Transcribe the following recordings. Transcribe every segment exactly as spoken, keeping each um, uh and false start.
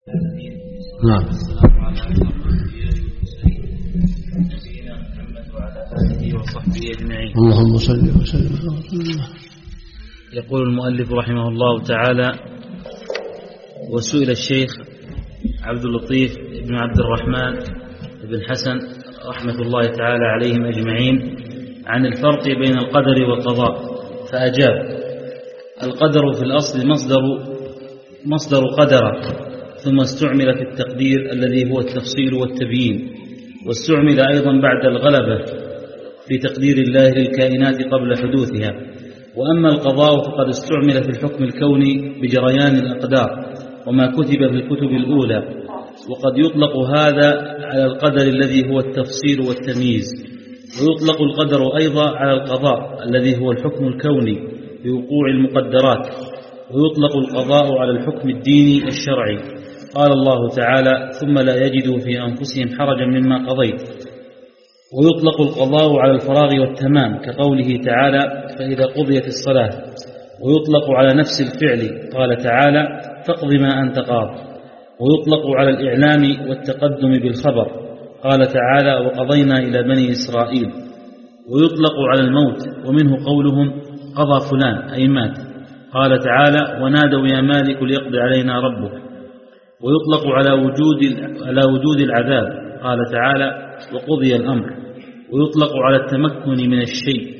نعم. السلام على أشرف الأنبياء والمرسلين نبينا محمد وعلى آله وصحبه أجمعين. اللهم صل وسلم على رسول الله. يقول المؤلف رحمه الله تعالى: وسئل الشيخ عبد اللطيف بن عبد الرحمن بن حسن رحمة الله تعالى عليهم أجمعين عن الفرق بين القدر والقضاء، فأجاب: القدر في الأصل مصدر مصدر قدر، ثم استعمل في التقدير الذي هو التفصيل والتبيين، واستعمل أيضا بعد الغلبة في تقدير الله للكائنات قبل حدوثها. وأما القضاء فقد استعمل في الحكم الكوني بجريان الأقدار وما كتب في الكتب الأولى، وقد يطلق هذا على القدر الذي هو التفصيل والتمييز، ويطلق القدر أيضا على القضاء الذي هو الحكم الكوني بوقوع المقدرات، ويطلق القضاء على الحكم الديني الشرعي. قال الله تعالى: ثم لا يجدوا في أنفسهم حرجا مما قضيت. ويطلق القضاء على الفراغ والتمام كقوله تعالى: فإذا قضيت الصلاة. ويطلق على نفس الفعل، قال تعالى: فاقض ما أنت قاض. ويطلق على الإعلام والتقدم بالخبر، قال تعالى: وقضينا إلى بني إسرائيل. ويطلق على الموت، ومنه قولهم: قضى فلان أي مات، قال تعالى: ونادوا يا مالك ليقضي علينا ربك. ويطلق على وجود على وجود العذاب، قال تعالى: وقضي الأمر. ويطلق على التمكن من الشيء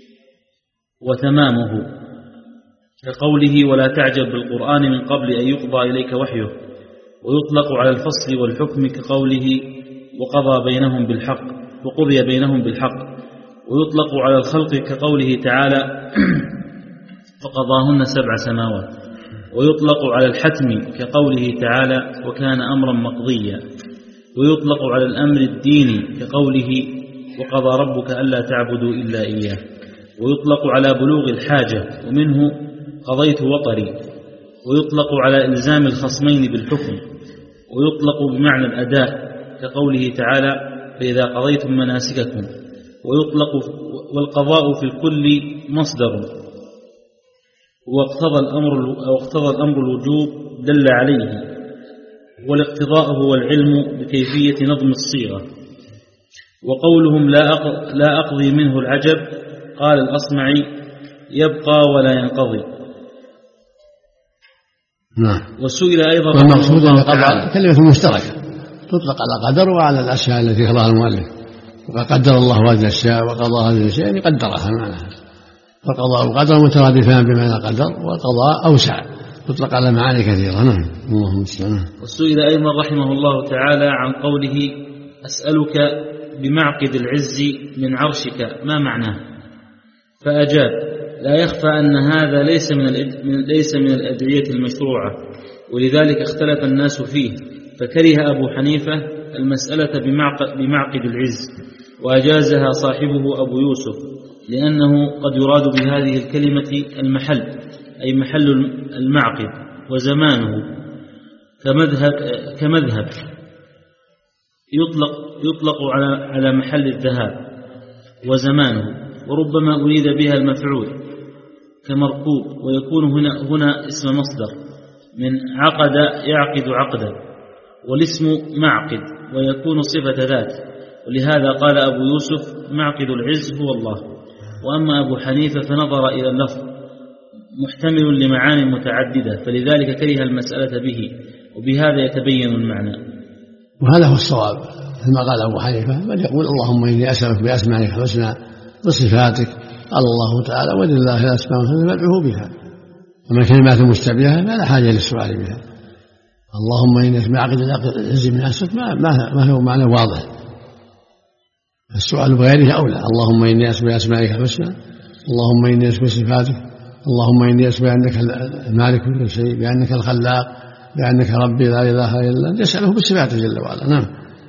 وتمامه كقوله: ولا تعجب بالقرآن من قبل أن يقضى إليك وحيه. ويطلق على الفصل والحكم كقوله: وقضى بينهم بالحق، وقضي بينهم بالحق. ويطلق على الخلق كقوله تعالى: فقضاهن سبع سماوات. ويطلق على الحتم كقوله تعالى: وكان أمرا مقضيا. ويطلق على الأمر الديني كقوله: وقضى ربك ألا تعبدوا إلا إياه. ويطلق على بلوغ الحاجة، ومنه قضيت وطري. ويطلق على إلزام الخصمين بالحكم. ويطلق بمعنى الأداء كقوله تعالى: فإذا قضيتم مناسككم. ويطلق والقضاء في الكل مصدر، واقتضى الأمر واقتضى الأمر الوجوب دل عليه، والاقتضاء هو العلم بكيفية نظم الصيغة. وقولهم لا أقضي منه العجب، قال الأصمعي: يبقى ولا ينقضي. نعم. وسئل أيضا والمقصود أن القضاء كلمة مشتركة تطلق على قدر وعلى الأشياء التي قضاها المؤلف، وقد قدر الله هذه الأشياء وقضى هذه الأشياء يعني قدرها معناها. فالقضاء والقدر مترادفان بمعنى قدر، والقضاء أوسع تطلق على معاني كثيرة. نعم. اللهم صل. وسئل أيضا رحمه الله تعالى عن قوله: أسألك بمعقد العز من عرشك، ما معناه؟ فأجاب: لا يخفى أن هذا ليس من ليس من الأدعية المشروعة، ولذلك اختلف الناس فيه، فكره أبو حنيفة المسألة بمعقد العز، وأجازها صاحبه أبو يوسف، لأنه قد يراد بهذه الكلمة المحل، أي محل المعقد، وزمانه كمذهب, كمذهب يطلق, يطلق على على محل الذهاب وزمانه، وربما أريد بها المفعول كمركوب، ويكون هنا, هنا اسم مصدر من عقد يعقد عقدا، والاسم معقد ويكون صفة ذات، ولهذا قال أبو يوسف: معقد العز هو الله. وأما أبو حنيفة فنظر إلى اللفظ محتمل لمعاني متعددة، فلذلك كره المسألة به، وبهذا يتبين المعنى. وهذا هو الصواب كما قال أبو حنيفة، بل يقول: اللهم إني أسألك بأسمائك الحسنى بصفاتك. قال الله تعالى: ولله الأسماء الحسنى فادعوه بها. أما الكلمات المشتبهة فلا حاجة للسؤال بها. اللهم إني أسمع عقد العز من أسفك ما, ما هو معنى واضح، السؤال بغيره أولى. اللهم إني أسمع أسمائك الحسنى، اللهم إني أسمع صفاتك، اللهم إني أسمع أنك المالك كل شيء، بأنك الخلاق، بأنك ربي لا إله إلا أنت، يسأله بصفاته جل وعلا. نعم.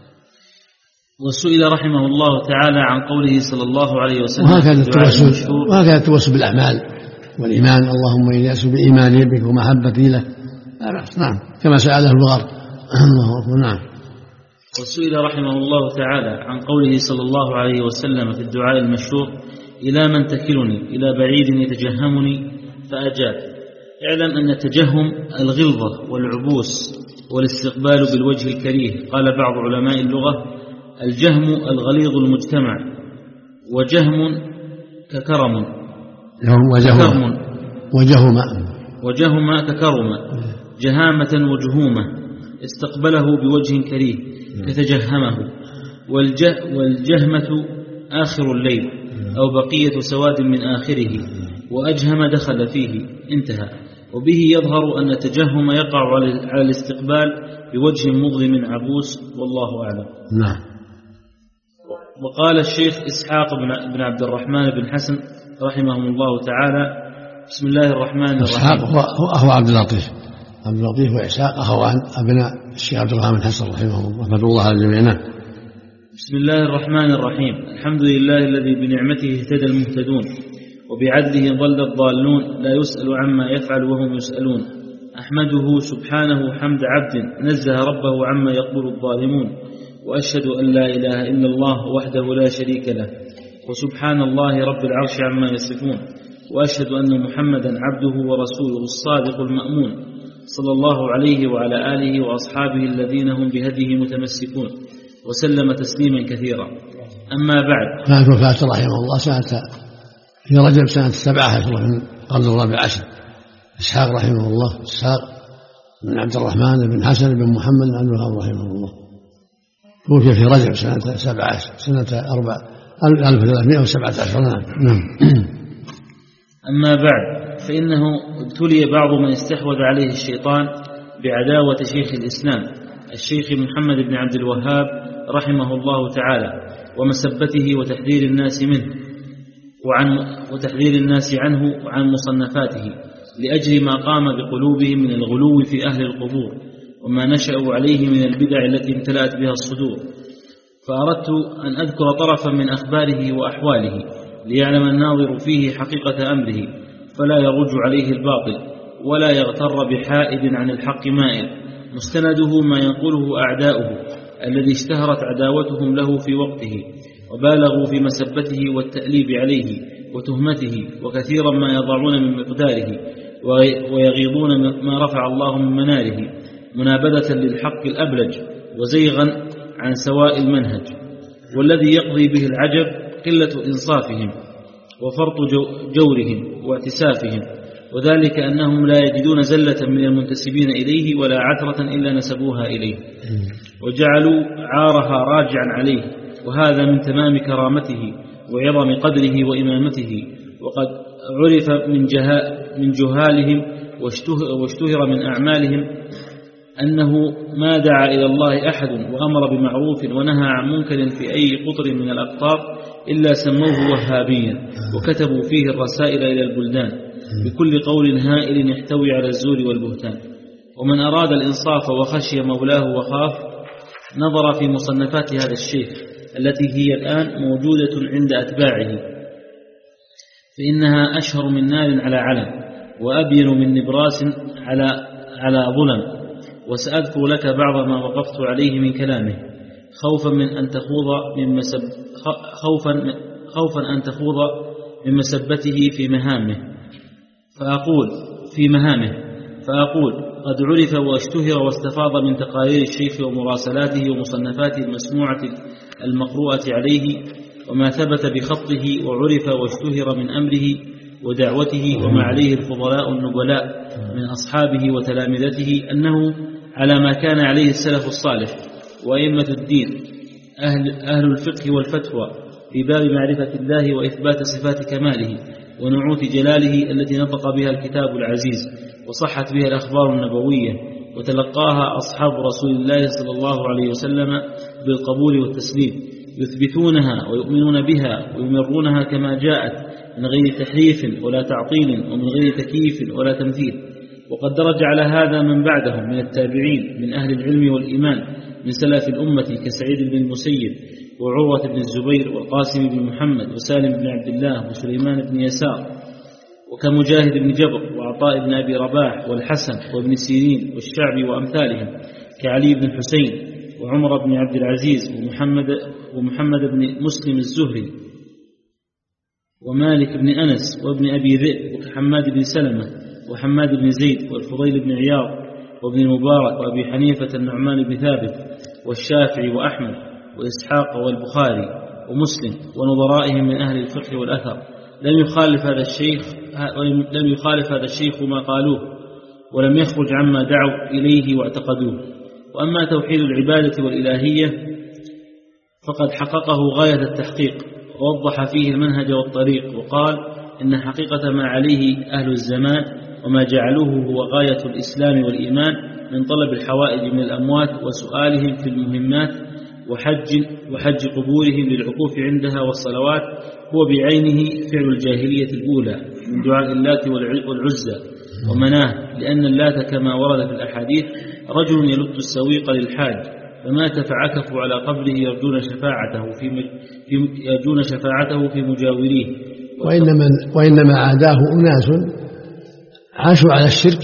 وسئل رحمه الله تعالى عن قوله صلى الله عليه وسلم: وهكذا التوسل وهكذا التوسل بالأعمال والإيمان. اللهم إني أسأل بإيماني بك ومحبتي لك، لا بأس. نعم. كما سأله البغر. الله أكبر. نعم. وسئل رحمه الله تعالى عن قوله صلى الله عليه وسلم في الدعاء المشهور: إلى من تكلني، إلى بعيد يتجهمني. فأجاب: اعلم أن التجهم الغلظة والعبوس والاستقبال بالوجه الكريه. قال بعض علماء اللغة: الجهم الغليظ المجتمع، وجهم ككرم وجهم وجهما وجهما ككرم، جهامة وجهومة. استقبله بوجه كريه كتجهمه. والجه والجهمة آخر الليل أو بقية سواد من آخره، وأجهم دخل فيه. انتهى. وبه يظهر أن التجهم يقع على الاستقبال بوجه مظلم عبوس، والله أعلم. نعم. وقال الشيخ إسحاق بن عبد الرحمن بن حسن رحمهم الله تعالى: بسم الله الرحمن الرحيم. إسحاق هو, هو عبد اللطيف عبد اللطيف وإسحاق أخوان أبناء الشيخ عبد الرحمن بن حسن رحمه الله، رحمة الله على جميعنا. بسم الله الرحمن الرحيم. الحمد لله الذي بنعمته اهتدى المهتدون، وبعدله ضل الضالون، لا يسأل عما يفعل وهم يسألون. أحمده سبحانه حمد عبد نزه ربه عما يقول الظالمون، وأشهد أن لا إله إلا الله وحده لا شريك له، وسبحان الله رب العرش عما يصفون. وأشهد أن محمدا عبده ورسوله الصادق المأمون، صلى الله عليه وعلى آله وأصحابه الذين هم بهديه متمسكون، وسلم تسليما كثيرا. أما بعد، كانت وفاته رحمه الله سنة في رجب سنة سبعة عشر من قبل الرابع عشر. إسحاق رحمه الله، إسحاق بن عبد الرحمن بن حسن بن محمد بن عبد الوهاب رحمه الله، توفي في رجب سنة سبعة عشر سنة أربع ألف وثلاثمائة وسبعة عشر. نعم. أما بعد، فإنه ابتلي بعض من استحوذ عليه الشيطان بعداوة شيخ الإسلام الشيخ محمد بن عبد الوهاب رحمه الله تعالى، ومسبته وتحذير الناس منه وعن وتحذير الناس عنه وعن مصنفاته، لأجل ما قام بقلوبهم من الغلو في أهل القبور، وما نشأوا عليه من البدع التي امتلأت بها الصدور. فأردت أن أذكر طرفا من أخباره وأحواله، ليعلم الناظر فيه حقيقة أمره، فلا يرج عليه الباطل، ولا يغتر بحائد عن الحق مائل، مستنده ما ينقله أعداؤه الذي اشتهرت عداوتهم له في وقته، وبالغوا في مسبته والتأليب عليه وتهمته، وكثيرا ما يضعون من مقداره ويغيضون ما رفع الله من مناره، منابذة للحق الأبلج وزيغا عن سواء المنهج. والذي يقضي به العجب قلة إنصافهم وفرط جورهم واعتسافهم، وذلك أنهم لا يجدون زلة من المنتسبين إليه ولا عثرة إلا نسبوها إليه، وجعلوا عارها راجعا عليه، وهذا من تمام كرامته وعظم قدره وإمامته. وقد عرف من, من جهالهم واشتهر من أعمالهم أنه ما دعا إلى الله أحد وأمر بمعروف ونهى عن منكر في أي قطر من الأقطار إلا سموه وهابيا، وكتبوا فيه الرسائل إلى البلدان بكل قول هائل يحتوي على الزور والبهتان. ومن أراد الإنصاف وخشي مولاه وخاف نظر في مصنفات هذا الشيخ التي هي الآن موجودة عند أتباعه، فإنها أشهر من نار على علم، وأبين من نبراس على على ظلم. وسأذكر لك بعض ما وقفت عليه من كلامه، خوفا من أن تخوض من مسب خوفا خوفا أن تخوض من مسبته في مهامه. فأقول في مهامه فأقول قد عرف واشتهر واستفاض من تقارير الشيخ ومراسلاته ومصنفاته المسموعة المقروءة عليه، وما ثبت بخطه وعرف واشتهر من أمره ودعوته، وما عليه الفضلاء النبلاء من أصحابه وتلامذته، أنه على ما كان عليه السلف الصالح وأئمة الدين أهل, أهل الفقه والفتوى في باب معرفة الله وإثبات صفات كماله ونعوت جلاله التي نطق بها الكتاب العزيز وصحت بها الأخبار النبوية وتلقاها أصحاب رسول الله صلى الله عليه وسلم بالقبول والتسليم، يثبتونها ويؤمنون بها ويمرونها كما جاءت من غير تحريف ولا تعطيل ومن غير تكييف ولا تمثيل. وقد درج على هذا من بعدهم من التابعين من أهل العلم والإيمان من سلف الأمة كسعيد بن المسيب وعروة بن الزبير والقاسم بن محمد وسالم بن عبد الله وسليمان بن يسار، وكمجاهد بن جبر وعطاء بن أبي رباح والحسن وابن سيرين والشعبي وأمثالهم، كعلي بن الحسين وعمر بن عبد العزيز ومحمد, ومحمد بن مسلم الزهري ومالك بن أنس وابن أبي ذئب وكحماد بن سلمة وحماد بن زيد والفضيل بن عياض وابن المبارك وأبي حنيفة النعمان بن ثابت والشافعي وأحمد وإسحاق والبخاري ومسلم ونظرائهم من أهل الفقه والأثر لم يخالف هذا الشيخ لم يخالف هذا الشيخ ما قالوه ولم يخرج عما دعوا إليه واعتقدوه. وأما توحيد العبادة والإلهية فقد حققه غاية التحقيق ووضح فيه المنهج والطريق، وقال إن حقيقة ما عليه أهل الزمان وما جعلوه هو غاية الإسلام والإيمان من طلب الحوائج من الأموات وسؤالهم في المهمات وحج, وحج قبورهم للعكوف عندها والصلوات هو بعينه فعل الجاهلية الأولى من دعاء اللات والعزى ومناه، لأن اللات كما ورد في الأحاديث رجل يلت السويق للحاج فمات فعكفوا على قبره يرجون شفاعته في يرجون شفاعته في مجاوريه. وإنما, وإنما عاداه أناس عاشوا على الشرك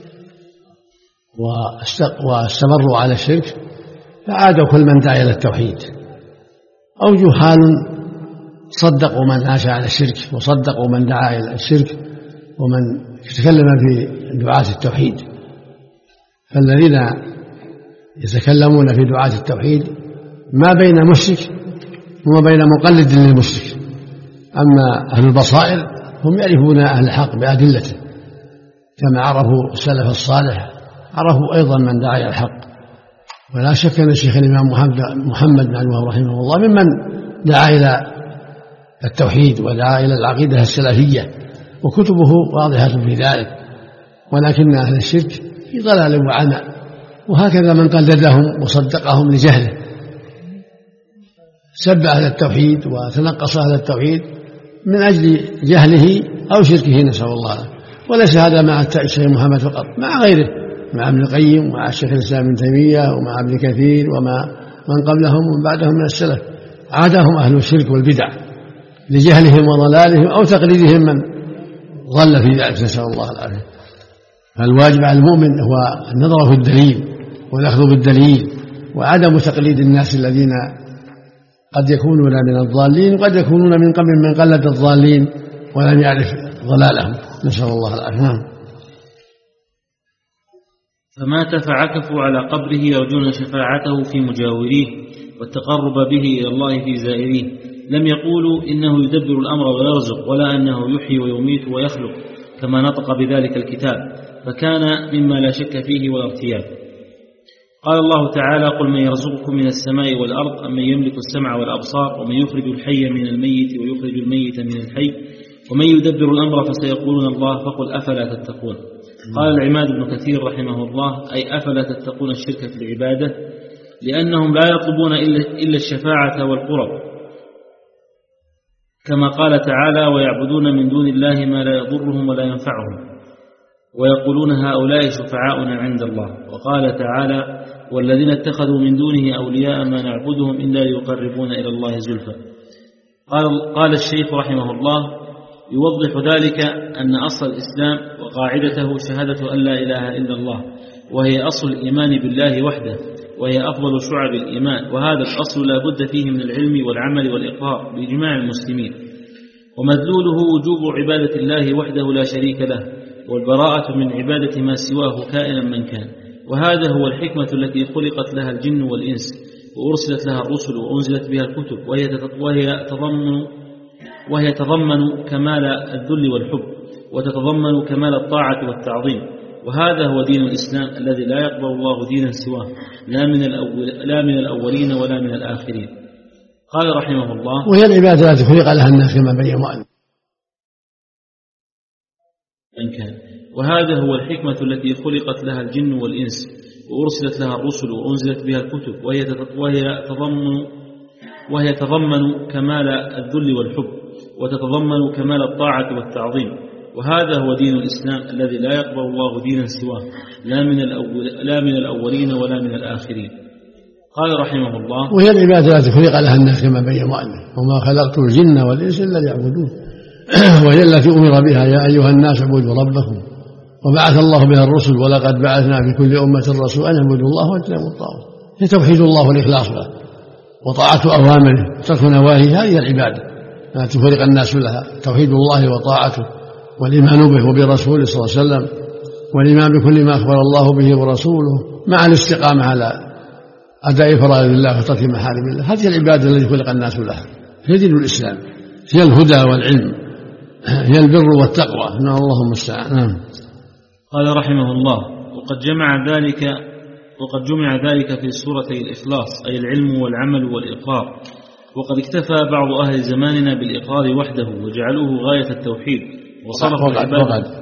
واستمروا على الشرك فعادوا كل من دعا إلى التوحيد، أو جهال صدقوا من عاش على الشرك وصدقوا من دعا إلى الشرك ومن تكلم في دعاة التوحيد. فالذين يتكلمون في دعاة التوحيد ما بين مشرك وما بين مقلد للمشرك، أما أهل البصائر هم يعرفون أهل الحق بأدلته كما عرفوا السلف الصالح عرفوا أيضا من دعا إلى الحق. ولا شك أن الشيخ الإمام محمد بن عبد الوهاب رحمه الله ممن دعا إلى التوحيد ودعا إلى العقيدة السلفية وكتبه واضحة في ذلك، ولكن أهل الشرك في ضلال وعمى، وهكذا من قلدهم وصدقهم لجهله سب أهل التوحيد وتنقص أهل التوحيد من أجل جهله أو شركه، نسأل الله. وليس هذا مع الشيخ محمد فقط، مع غيره، مع ابن القيم ومع الشيخ الإسلام ابن تيمية ومع ابن كثير ومع من قبلهم ومن بعدهم من السلف عادهم أهل الشرك والبدع لجهلهم وضلالهم أو تقليدهم من ضل في ذلك، نسأل الله العافية. فالواجب على المؤمن هو النظر في الدليل والأخذ بالدليل وعدم تقليد الناس الذين قد يكونون من الضالين وقد يكونون من قبل من قلد الضالين ولم يعرف ضلالهم، نسأل الله العافية. فمات فعكفوا على قبره يرجون شفاعته في مجاوريه والتقرب به إلى الله في زائريه، لم يقولوا إنه يدبر الأمر ويرزق ولا أنه يحيي ويميت ويخلق كما نطق بذلك الكتاب، فكان مما لا شك فيه ولا ارتياب. قال الله تعالى: قل من يرزقكم من السماء والأرض أم من يملك السمع والأبصار ومن يخرج الحي من الميت ويخرج الميت من الحي ومن يدبر الأمر فسيقولون الله فقل أفلا تتقون. قال العماد بن كثير رحمه الله: أي أفلا تتقون الشرك في العبادة، لأنهم لا يطلبون إلا الشفاعة والقرب، كما قال تعالى: ويعبدون من دون الله ما لا يضرهم ولا ينفعهم ويقولون هؤلاء شفعاؤنا عند الله. وقال تعالى: والذين اتخذوا من دونه أولياء ما نعبدهم إلا ليقربون إلى الله زلفى. قال, قال الشيخ رحمه الله: يوضح ذلك أن أصل الإسلام وقاعدته شهادة أن لا إله إلا الله، وهي أصل الإيمان بالله وحده، وهي أفضل شعب الإيمان، وهذا الأصل لا بد فيه من العلم والعمل والإقرار بإجماع المسلمين، ومدلوله وجوب عبادة الله وحده لا شريك له، والبراءة من عبادة ما سواه كائنا من كان. وهذا هو الحكمة التي خلقت لها الجن والإنس وأرسلت لها الرسل وأنزلت بها الكتب، وهي تضمن وهي تضمن كمال الذل والحب، وتتضمن كمال الطاعة والتعظيم. وهذا هو دين الإسلام الذي لا يقبل الله دينا سواه، لا من, الأول لا من الأولين ولا من الآخرين. قال رحمه الله: وهي العبادة التي خلق لها الناس كما بين مؤلف إن كان. وهذا هو الحكمة التي خلقت لها الجن والإنس وأرسلت لها الرسل وأنزلت بها الكتب، وهي تضمن وهي تضمن كمال الذل والحب، وتتضمن كمال الطاعة والتعظيم. وهذا هو دين الإسلام الذي لا يقبل الله دينا سواه، لا من, الأول لا من الأولين ولا من الآخرين. قال رحمه الله: وهي العبادة التي خلق لها الناس كما بين مؤلف: وما خلقت الجن والإنس إلا ليعبدون. وهي التي أمر بها: يا أيها الناس اعبدوا ربكم، وبعث الله بها الرسل، ولقد بعثنا في كل أمة رسولا أن اعبدوا الله واجتنبوا الطاغوت. هي توحيد الله والإخلاص له وطاعة أوامره وترك نواهيه، هذه العبادة التي خلق الناس لها، توحيد الله وطاعته والإيمان به وبرسوله صلى الله عليه وسلم والإيمان بكل ما أخبر الله به ورسوله مع الاستقامة على أداء فرائض الله وترك محارم الله. هذه العبادة التي خلق الناس لها، هي دين الإسلام، هي الهدى والعلم، هي البر والتقوى. نعم اللهم المستعان. نعم. قال رحمه الله: وقد جمع ذلك وقد جمع ذلك في سورتي الإخلاص، أي العلم والعمل والإقرار. وقد اكتفى بعض أهل زماننا بالإقرار وحده وجعلوه غاية التوحيد وصرفوا العبادة.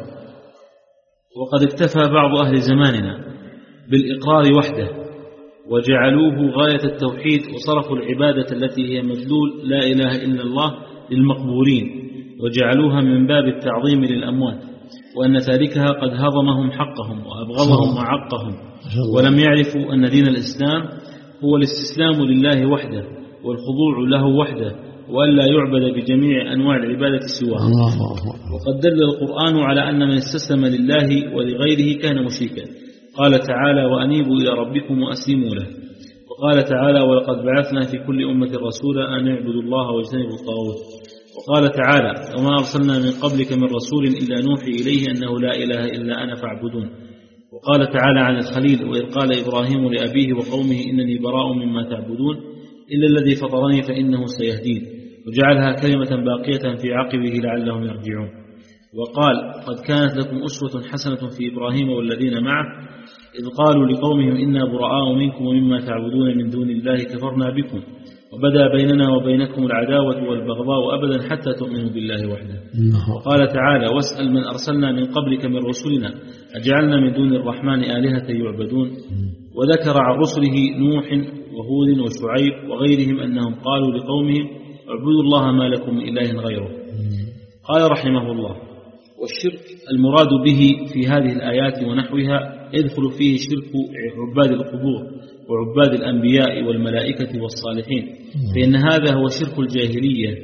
وقد اكتفى بعض أهل زماننا بالإقرار وحده وجعلوه غاية التوحيد وصرفوا العبادة التي هي مدلول لا إله إلا الله للمقبورين وجعلوها من باب التعظيم للأموات، وأن تاركها قد هضمهم حقهم وأبغضهم وعقهم، ولم يعرفوا أن دين الإسلام هو الاستسلام لله وحده والخضوع له وحده، وأن لا يعبد بجميع أنواع العبادة سواه. وقد دل القرآن على أن من استسلم لله ولغيره كان مشركا. قال تعالى: وأنيبوا إلى ربكم وأسلموا له. وقال تعالى: ولقد بعثنا في كل أمة رسولا أن اعبدوا الله واجتنبوا الطاغوت. وقال تعالى: وما أرسلنا من قبلك من رسول إلا نوحي إليه أنه لا إله إلا أنا فاعبدون. وقال تعالى عن الخليل: وإذ قال إبراهيم لأبيه وقومه إنني براء مما تعبدون إلا الذي فطرني فإنه سيهدين، وجعلها كلمة باقية في عقبه لعلهم يرجعون. وقال: قد كانت لكم أسوة حسنة في إبراهيم والذين معه إذ قالوا لقومهم إنا براء منكم ومما تعبدون من دون الله كفرنا بكم وبدا بيننا وبينكم العداوة والبغضاء أبدا حتى تؤمنوا بالله وحده. وقال تعالى: واسأل من أرسلنا من قبلك من رسلنا أجعلنا من دون الرحمن آلهة يعبدون. وذكر عن رسله نوح وهود وشعيب وغيرهم أنهم قالوا لقومهم اعبدوا الله ما لكم من إله غيره. قال رحمه الله: والشرك المراد به في هذه الآيات ونحوها يدخل فيه شرك عباد القبور وعباد الأنبياء والملائكة والصالحين، فإن هذا هو شرك الجاهلية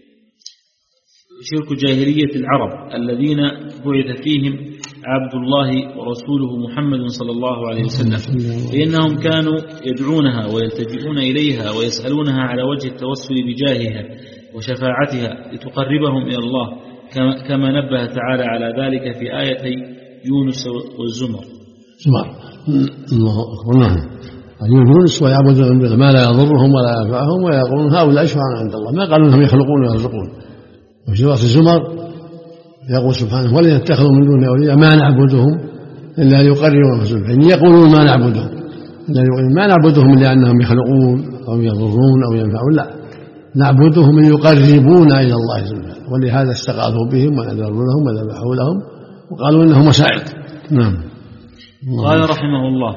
شرك جاهلية العرب الذين بعث فيهم عبد الله ورسوله محمد صلى الله عليه وسلم، لأنهم كانوا يدعونها ويلتجئون إليها ويسألونها على وجه التوسل بجاهها وشفاعتها لتقربهم إلى الله، كما نبه تعالى على ذلك في آيتي يونس والزمر. زمر الله أكبر. نعم. يونس ويعبدون ما لا يضرهم ولا ينفعهم ويقولون هؤلاء شفعاء عند الله، ما قالوا أنهم يخلقون ويرزقون. وفي سورة الزمر يقول سبحانه: ولن يتخذوا من دونه أولياء ما نعبدهم إلا ليقربونا زلفى. يعني يقولون ما نعبدهم ما نعبدهم لأنهم يخلقون أو يضرون أو ينفعون، لا، نعبدهم ليقربونا إلى الله زلفى، ولهذا استغاثوا بهم ونذروا لهم وذبحوا لهم وقالوا إنهم مساعد. نعم. قال رحمه الله: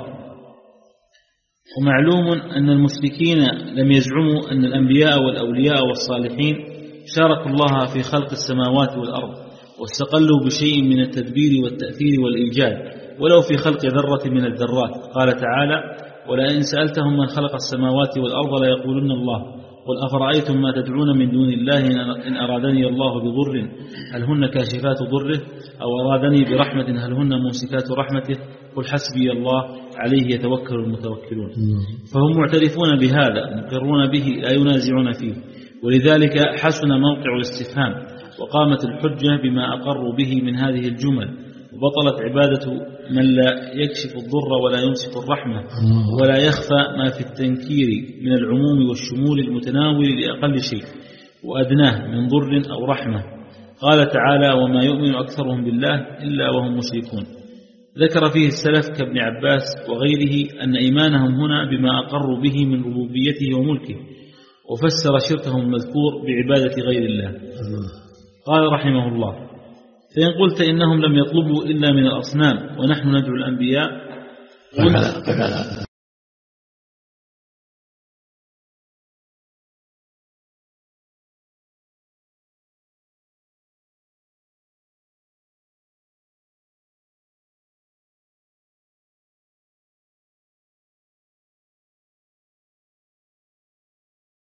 ومعلوم أن المشركين لم يزعموا أن الأنبياء والأولياء والصالحين شاركوا الله في خلق السماوات والأرض واستقلوا بشيء من التدبير والتأثير والإيجاد ولو في خلق ذرة من الذرات. قال تعالى: ولئن سألتهم من خلق السماوات والأرض ليقولن الله قل أفرأيتم ما تدعون من دون الله إن أرادني الله بضر هل هن كاشفات ضره أو أرادني برحمة هل هن ممسكات رحمته قل حسبي الله عليه يتوكل المتوكلون. فهم معترفون بهذا مقرون به لا ينازعون فيه، ولذلك حسن موقع الاستفهام وقامت الحجة بما أقروا به من هذه الجمل، وبطلت عبادة من لا يكشف الضر ولا يمسك الرحمة ولا يخفى ما في التنكير من العموم والشمول المتناول لأقل شيء وأدناه من ضر أو رحمة. قال تعالى: وما يؤمن أكثرهم بالله إلا وهم مشركون. ذكر فيه السلف كابن عباس وغيره أن إيمانهم هنا بما أقروا به من ربوبيته وملكه، وفسر شركهم المذكور بعبادة غير الله. قال رحمه الله: فإن قلت إنهم لم يطلبوا إلا من الأصنام ونحن ندعو الأنبياء